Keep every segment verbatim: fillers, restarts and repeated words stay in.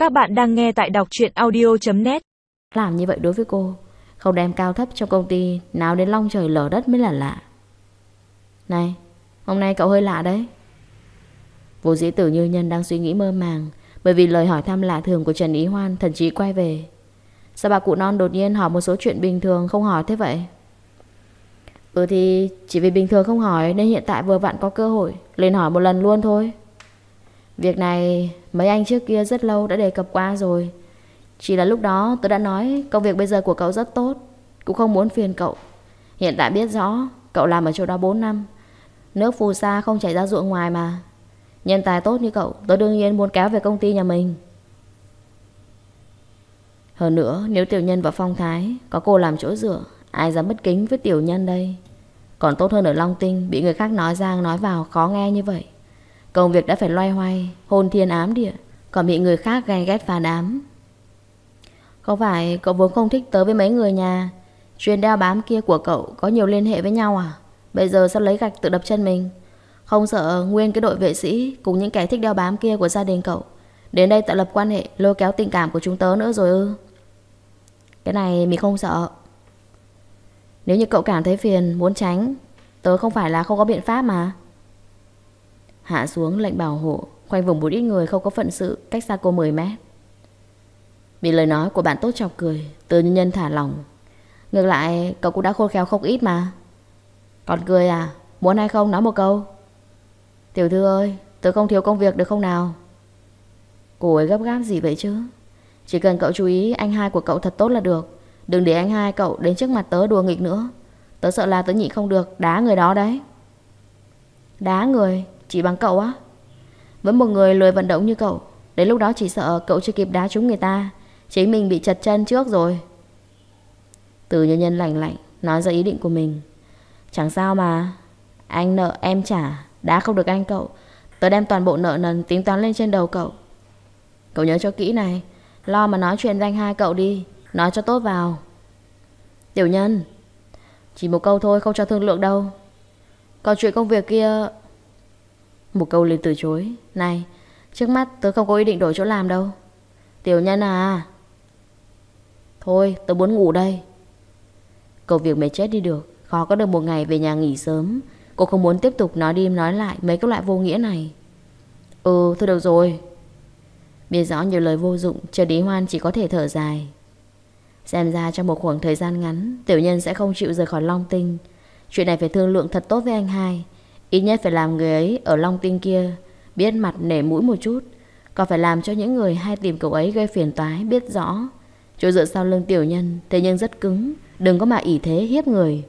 Các bạn đang nghe tại đọc truyện audio chấm net. Làm như vậy đối với cô, không đem cao thấp trong công ty nào đến long trời lở đất mới là lạ. Này, hôm nay cậu hơi lạ đấy. Vô dĩ Tử Như Nhân đang suy nghĩ mơ màng, bởi vì lời hỏi thăm lạ thường của Trần Ý Hoan, thần trí quay về. Sao bà cụ non đột nhiên hỏi một số chuyện bình thường không hỏi thế vậy? Ừ thì chỉ vì bình thường không hỏi nên hiện tại vừa vặn có cơ hội lên hỏi một lần luôn thôi. Việc này mấy anh trước kia rất lâu đã đề cập qua rồi. Chỉ là lúc đó tôi đã nói công việc bây giờ của cậu rất tốt, cũng không muốn phiền cậu. Hiện tại biết rõ cậu làm ở chỗ đó bốn năm, nước phù sa không chảy ra ruộng ngoài mà. Nhân tài tốt như cậu, tôi đương nhiên muốn kéo về công ty nhà mình. Hơn nữa, nếu Tiểu Nhân và Phong Thái có cô làm chỗ dựa, ai dám bất kính với Tiểu Nhân đây. Còn tốt hơn ở Long Tinh, bị người khác nói ra nói vào khó nghe như vậy. Công việc đã phải loay hoay, hôn thiên ám địa, còn bị người khác ghen ghét phản ám. Không phải cậu vốn không thích tớ với mấy người nhà, chuyện đeo bám kia của cậu có nhiều liên hệ với nhau à? Bây giờ sao lấy gạch tự đập chân mình? Không sợ nguyên cái đội vệ sĩ cùng những kẻ thích đeo bám kia của gia đình cậu đến đây tạo lập quan hệ, lôi kéo tình cảm của chúng tớ nữa rồi ư? Cái này mình không sợ. Nếu như cậu cảm thấy phiền, muốn tránh, tớ không phải là không có biện pháp mà. Hạ xuống lệnh bảo hộ, khoanh vùng một ít người không có phận sự cách xa cô mười mét. Bị lời nói của bạn tốt chọc cười, Từ Nhân Nhân thả lỏng. Ngược lại cậu cũng đã khôn khéo không ít mà. Còn cười à? Muốn hay không nói một câu? Tiểu thư ơi, tớ không thiếu công việc được không nào? Cô ấy gấp gáp gì vậy chứ? Chỉ cần cậu chú ý anh hai của cậu thật tốt là được. Đừng để anh hai cậu đến trước mặt tớ đùa nghịch nữa. Tớ sợ là tớ nhịn không được đá người đó đấy. Đá người? Chỉ bằng cậu á? Với một người lười vận động như cậu, đến lúc đó chỉ sợ cậu chưa kịp đá trúng người ta, chính mình bị chật chân trước rồi. Từ Nhân Nhân lạnh lạnh nói ra ý định của mình. Chẳng sao mà, anh nợ em trả, đá không được anh cậu, tớ đem toàn bộ nợ nần tính toán lên trên đầu cậu. Cậu nhớ cho kỹ này, lo mà nói chuyện với anh hai cậu đi, nói cho tốt vào. Tiểu Nhân, chỉ một câu thôi, không cho thương lượng đâu. Còn chuyện công việc kia... Một câu liền từ chối. Này, trước mắt tớ không có ý định đổi chỗ làm đâu. Tiểu Nhân à. Thôi, tớ muốn ngủ đây. Công việc mệt chết đi được, khó có được một ngày về nhà nghỉ sớm. Cô không muốn tiếp tục nói đi nói lại mấy cái loại vô nghĩa này. Ừ, thôi được rồi. Biết rõ nhiều lời vô dụng, Trần Ý Hoan chỉ có thể thở dài. Xem ra trong một khoảng thời gian ngắn, Tiểu Nhân sẽ không chịu rời khỏi Long Tinh. Chuyện này phải thương lượng thật tốt với anh hai. Ít nhất phải làm người ấy ở Long Tinh kia biết mặt nể mũi một chút. Còn phải làm cho những người hay tìm cậu ấy gây phiền toái biết rõ chỗ dựa sau lưng Tiểu Nhân thế nhưng rất cứng, đừng có mà ỷ thế hiếp người.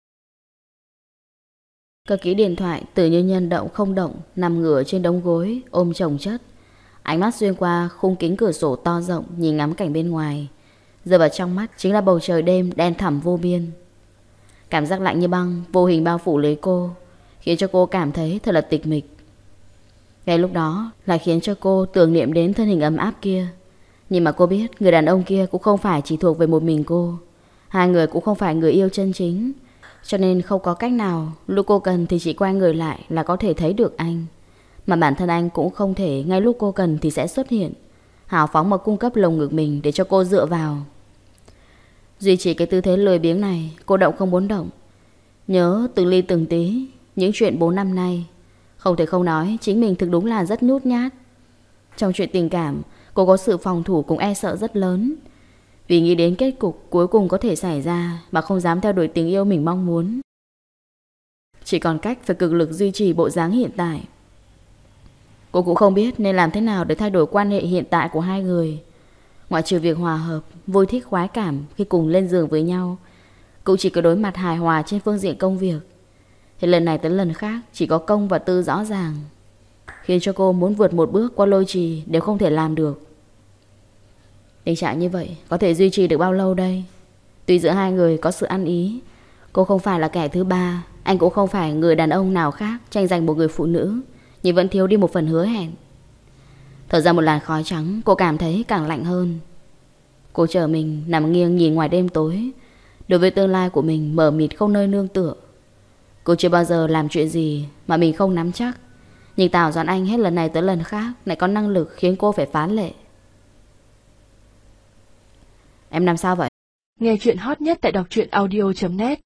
Cất kỹ điện thoại, Từ Như Nhân động không động, nằm ngửa trên đống gối ôm chồng chất. Ánh mắt xuyên qua khung kính cửa sổ to rộng nhìn ngắm cảnh bên ngoài. Rơi vào trong mắt chính là bầu trời đêm đen thẳm vô biên. Cảm giác lạnh như băng vô hình bao phủ lấy cô, khiến cho cô cảm thấy thật là tịch mịch. Ngay lúc đó lại khiến cho cô tưởng niệm đến thân hình ấm áp kia. Nhưng mà cô biết người đàn ông kia cũng không phải chỉ thuộc về một mình cô. Hai người cũng không phải người yêu chân chính, cho nên không có cách nào lúc cô cần thì chỉ quay người lại là có thể thấy được anh. Mà bản thân anh cũng không thể ngay lúc cô cần thì sẽ xuất hiện, hào phóng mà cung cấp lồng ngực mình để cho cô dựa vào. Duy trì cái tư thế lười biếng này, cô động không muốn động. Nhớ từng ly từng tí những chuyện bốn năm nay. Không thể không nói chính mình thực đúng là rất nhút nhát. Trong chuyện tình cảm, cô có sự phòng thủ cũng e sợ rất lớn. Vì nghĩ đến kết cục cuối cùng có thể xảy ra mà không dám theo đuổi tình yêu mình mong muốn. Chỉ còn cách phải cực lực duy trì bộ dáng hiện tại. Cô cũng không biết nên làm thế nào để thay đổi quan hệ hiện tại của hai người. Ngoại trừ việc hòa hợp, vui thích khoái cảm khi cùng lên giường với nhau, cũng chỉ có đối mặt hài hòa trên phương diện công việc. Thì lần này tới lần khác chỉ có công và tư rõ ràng, khiến cho cô muốn vượt một bước qua lôi trì đều không thể làm được. Tình trạng như vậy có thể duy trì được bao lâu đây? Tuy giữa hai người có sự ăn ý, cô không phải là kẻ thứ ba, anh cũng không phải người đàn ông nào khác tranh giành một người phụ nữ, nhưng vẫn thiếu đi một phần hứa hẹn. Thở ra một làn khói trắng, cô cảm thấy càng lạnh hơn. Cô chờ mình nằm nghiêng nhìn ngoài đêm tối. Đối với tương lai của mình mờ mịt không nơi nương tựa. Cô chưa bao giờ làm chuyện gì mà mình không nắm chắc. Nhưng Tào Doãn Anh hết lần này tới lần khác lại có năng lực khiến cô phải phán lệ. Em làm sao vậy? Nghe chuyện hot nhất tại đọc truyện audio chấm net.